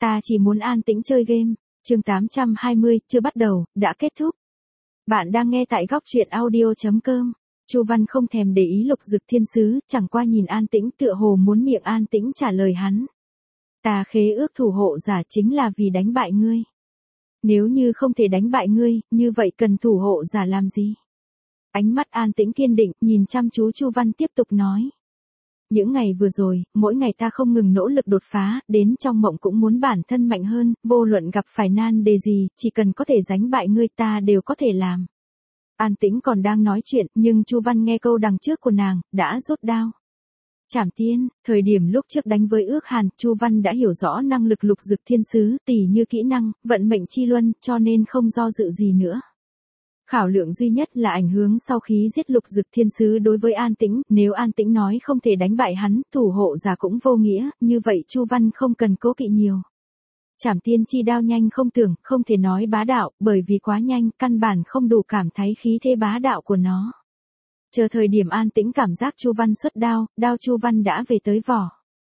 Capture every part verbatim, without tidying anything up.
Ta chỉ muốn an tĩnh chơi game. Chương tám trăm hai mươi, chưa bắt đầu, đã kết thúc. Bạn đang nghe tại góc truyện audio chấm com. Chu Văn không thèm để ý Lục Dực Thiên Sứ, chẳng qua nhìn an tĩnh tựa hồ muốn miệng an tĩnh trả lời hắn. Ta khế ước thủ hộ giả chính là vì đánh bại ngươi. Nếu như không thể đánh bại ngươi, như vậy cần thủ hộ giả làm gì? Ánh mắt an tĩnh kiên định, nhìn chăm chú Chu Văn tiếp tục nói. Những ngày vừa rồi, mỗi ngày ta không ngừng nỗ lực đột phá, đến trong mộng cũng muốn bản thân mạnh hơn, vô luận gặp phải nan đề gì, chỉ cần có thể đánh bại ngươi ta đều có thể làm. An tĩnh còn đang nói chuyện, nhưng Chu Văn nghe câu đằng trước của nàng, đã rút đao. Trảm tiên, thời điểm lúc trước đánh với ước hàn, Chu Văn đã hiểu rõ năng lực Lục Dực Thiên Sứ, tỉ như kỹ năng, vận mệnh chi luân, cho nên không do dự gì nữa. Khảo lượng duy nhất là ảnh hưởng sau khi giết Lục Dực Thiên Sứ đối với An Tĩnh, nếu An Tĩnh nói không thể đánh bại hắn, thủ hộ giả cũng vô nghĩa, như vậy Chu Văn không cần cố kỵ nhiều. Trảm tiên chi đao nhanh không tưởng, không thể nói bá đạo, bởi vì quá nhanh, căn bản không đủ cảm thấy khí thế bá đạo của nó. Chờ thời điểm An Tĩnh cảm giác Chu Văn xuất đao, đao Chu Văn đã về tới vỏ.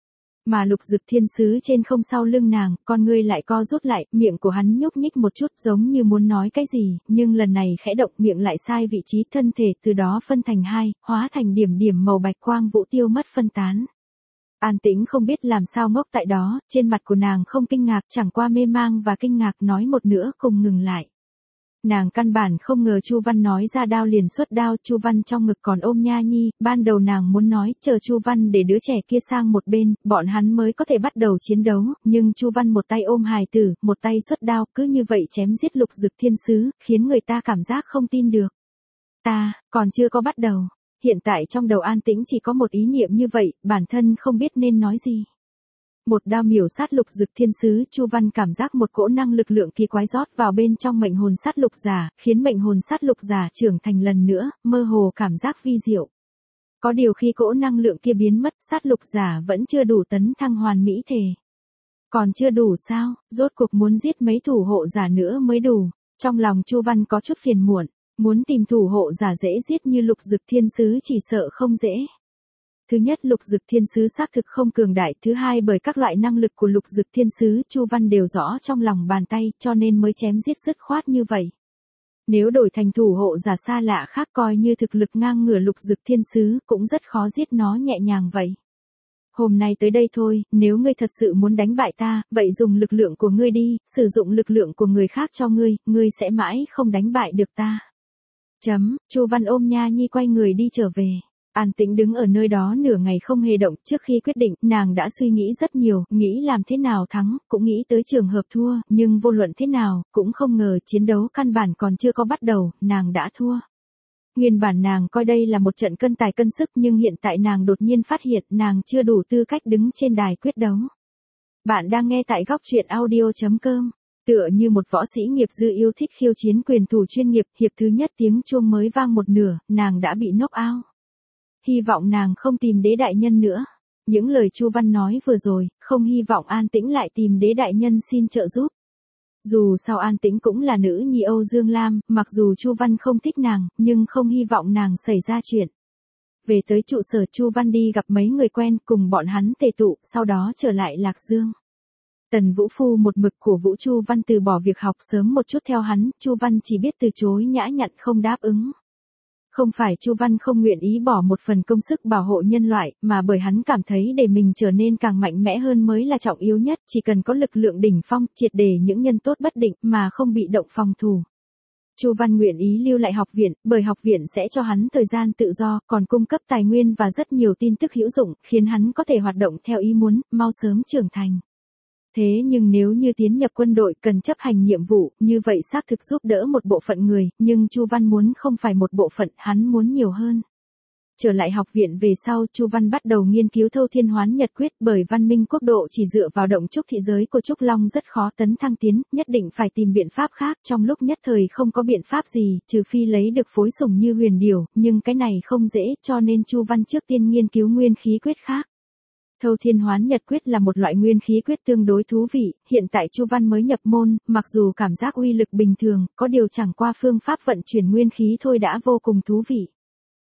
Mà Lục Dực Thiên Sứ trên không sau lưng nàng, con ngươi lại co rút lại, miệng của hắn nhúc nhích một chút giống như muốn nói cái gì, nhưng lần này khẽ động miệng lại sai vị trí thân thể từ đó phân thành hai, hóa thành điểm điểm màu bạch quang vũ tiêu mất phân tán. An Tĩnh không biết làm sao ngốc tại đó, trên mặt của nàng không kinh ngạc chẳng qua mê mang và kinh ngạc nói một nữa cùng ngừng lại. Nàng căn bản không ngờ Chu Văn nói ra đao liền xuất đao, Chu Văn trong ngực còn ôm Nha Nhi, ban đầu nàng muốn nói chờ Chu Văn để đứa trẻ kia sang một bên, bọn hắn mới có thể bắt đầu chiến đấu, nhưng Chu Văn một tay ôm hài tử, một tay xuất đao, cứ như vậy chém giết Lục Dực Thiên Sứ, khiến người ta cảm giác không tin được. Ta, còn chưa có bắt đầu. Hiện tại trong đầu An Tĩnh chỉ có một ý niệm như vậy, bản thân không biết nên nói gì. Một đao miểu sát Lục Dực Thiên Sứ, Chu Văn cảm giác một cỗ năng lực lượng kỳ quái rót vào bên trong mệnh hồn sát lục giả, khiến mệnh hồn sát lục giả trưởng thành lần nữa, mơ hồ cảm giác vi diệu. Có điều khi cỗ năng lượng kia biến mất, sát lục giả vẫn chưa đủ tấn thăng hoàn mỹ thể. Còn chưa đủ sao, rốt cuộc muốn giết mấy thủ hộ giả nữa mới đủ. Trong lòng Chu Văn có chút phiền muộn, muốn tìm thủ hộ giả dễ giết như Lục Dực Thiên Sứ chỉ sợ không dễ. Thứ nhất, Lục Dực Thiên Sứ xác thực không cường đại, thứ hai bởi các loại năng lực của Lục Dực Thiên Sứ, Chu Văn đều rõ trong lòng bàn tay, cho nên mới chém giết dứt khoát như vậy. Nếu đổi thành thủ hộ giả xa lạ khác coi như thực lực ngang ngửa Lục Dực Thiên Sứ, cũng rất khó giết nó nhẹ nhàng vậy. Hôm nay tới đây thôi, nếu ngươi thật sự muốn đánh bại ta, vậy dùng lực lượng của ngươi đi, sử dụng lực lượng của người khác cho ngươi, ngươi sẽ mãi không đánh bại được ta. Chấm, Chu Văn ôm Nha Nhi quay người đi trở về. An Tĩnh đứng ở nơi đó nửa ngày không hề động, trước khi quyết định, nàng đã suy nghĩ rất nhiều, nghĩ làm thế nào thắng, cũng nghĩ tới trường hợp thua, nhưng vô luận thế nào, cũng không ngờ chiến đấu căn bản còn chưa có bắt đầu, nàng đã thua. Nguyên bản nàng coi đây là một trận cân tài cân sức nhưng hiện tại nàng đột nhiên phát hiện nàng chưa đủ tư cách đứng trên đài quyết đấu. Bạn đang nghe tại góc truyện audio chấm com. Tựa như một võ sĩ nghiệp dư yêu thích khiêu chiến quyền thủ chuyên nghiệp, hiệp thứ nhất tiếng chuông mới vang một nửa, nàng đã bị knock out. Hy vọng nàng không tìm Đế đại nhân nữa. Những lời Chu Văn nói vừa rồi, không hy vọng An Tĩnh lại tìm Đế đại nhân xin trợ giúp. Dù sao An Tĩnh cũng là nữ nhi Âu Dương Lam, mặc dù Chu Văn không thích nàng, nhưng không hy vọng nàng xảy ra chuyện. Về tới trụ sở, Chu Văn đi gặp mấy người quen, cùng bọn hắn tề tụ, sau đó trở lại Lạc Dương. Tần Vũ Phu một mực cổ vũ Chu Văn từ bỏ việc học sớm một chút theo hắn, Chu Văn chỉ biết từ chối nhã nhặn không đáp ứng. Không phải Chu Văn không nguyện ý bỏ một phần công sức bảo hộ nhân loại, mà bởi hắn cảm thấy để mình trở nên càng mạnh mẽ hơn mới là trọng yếu nhất, chỉ cần có lực lượng đỉnh phong, triệt để những nhân tốt bất định mà không bị động phòng thủ. Chu Văn nguyện ý lưu lại học viện, bởi học viện sẽ cho hắn thời gian tự do, còn cung cấp tài nguyên và rất nhiều tin tức hữu dụng, khiến hắn có thể hoạt động theo ý muốn, mau sớm trưởng thành. Thế nhưng nếu như tiến nhập quân đội cần chấp hành nhiệm vụ, như vậy xác thực giúp đỡ một bộ phận người, nhưng Chu Văn muốn không phải một bộ phận, hắn muốn nhiều hơn. Trở lại học viện về sau, Chu Văn bắt đầu nghiên cứu Thâu Thiên Hoán Nhật Quyết, bởi văn minh quốc độ chỉ dựa vào động trúc thị giới của Trúc Long rất khó tấn thăng tiến, nhất định phải tìm biện pháp khác, trong lúc nhất thời không có biện pháp gì, trừ phi lấy được phối sủng như Huyền Điểu, nhưng cái này không dễ, cho nên Chu Văn trước tiên nghiên cứu nguyên khí quyết khác. Thâu Thiên Hoán Nhật Quyết là một loại nguyên khí quyết tương đối thú vị, hiện tại Chu Văn mới nhập môn, mặc dù cảm giác uy lực bình thường, có điều chẳng qua phương pháp vận chuyển nguyên khí thôi đã vô cùng thú vị.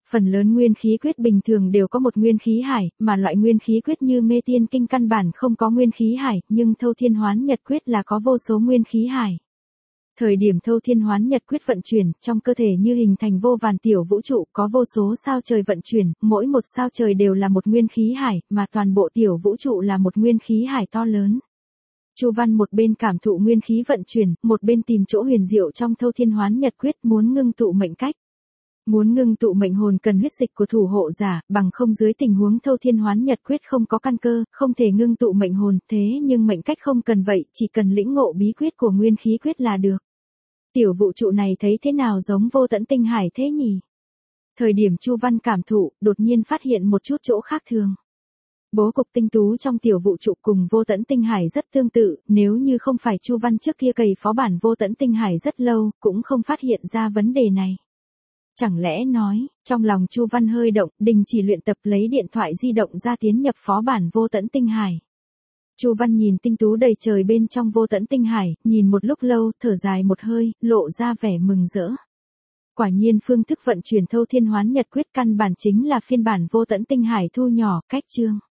Phần lớn nguyên khí quyết bình thường đều có một nguyên khí hải, mà loại nguyên khí quyết như mê tiên kinh căn bản không có nguyên khí hải, nhưng thâu thiên hoán nhật quyết là có vô số nguyên khí hải. Thời điểm thâu thiên hoán nhật quyết vận chuyển, trong cơ thể như hình thành vô vàn tiểu vũ trụ, có vô số sao trời vận chuyển, mỗi một sao trời đều là một nguyên khí hải, mà toàn bộ tiểu vũ trụ là một nguyên khí hải to lớn. Chu Văn một bên cảm thụ nguyên khí vận chuyển, một bên tìm chỗ huyền diệu trong thâu thiên hoán nhật quyết, muốn ngưng tụ mệnh cách. Muốn ngưng tụ mệnh hồn cần huyết dịch của thủ hộ giả, bằng không dưới tình huống thâu thiên hoán nhật quyết không có căn cơ, không thể ngưng tụ mệnh hồn, thế nhưng mệnh cách không cần vậy, chỉ cần lĩnh ngộ bí quyết của nguyên khí quyết là được. Tiểu vũ trụ này thấy thế nào giống vô tận tinh hải thế nhỉ? Thời điểm Chu Văn cảm thụ, đột nhiên phát hiện một chút chỗ khác thường. Bố cục tinh tú trong tiểu vũ trụ cùng vô tận tinh hải rất tương tự, nếu như không phải Chu Văn trước kia cày phó bản vô tận tinh hải rất lâu, cũng không phát hiện ra vấn đề này. Chẳng lẽ nói, trong lòng Chu Văn hơi động, đình chỉ luyện tập lấy điện thoại di động ra tiến nhập phó bản vô tận tinh hải. Chu Văn nhìn tinh tú đầy trời bên trong vô tận tinh hải, nhìn một lúc lâu, thở dài một hơi, lộ ra vẻ mừng rỡ. Quả nhiên phương thức vận chuyển thâu thiên hoán nhật quyết căn bản chính là phiên bản vô tận tinh hải thu nhỏ, cách chương.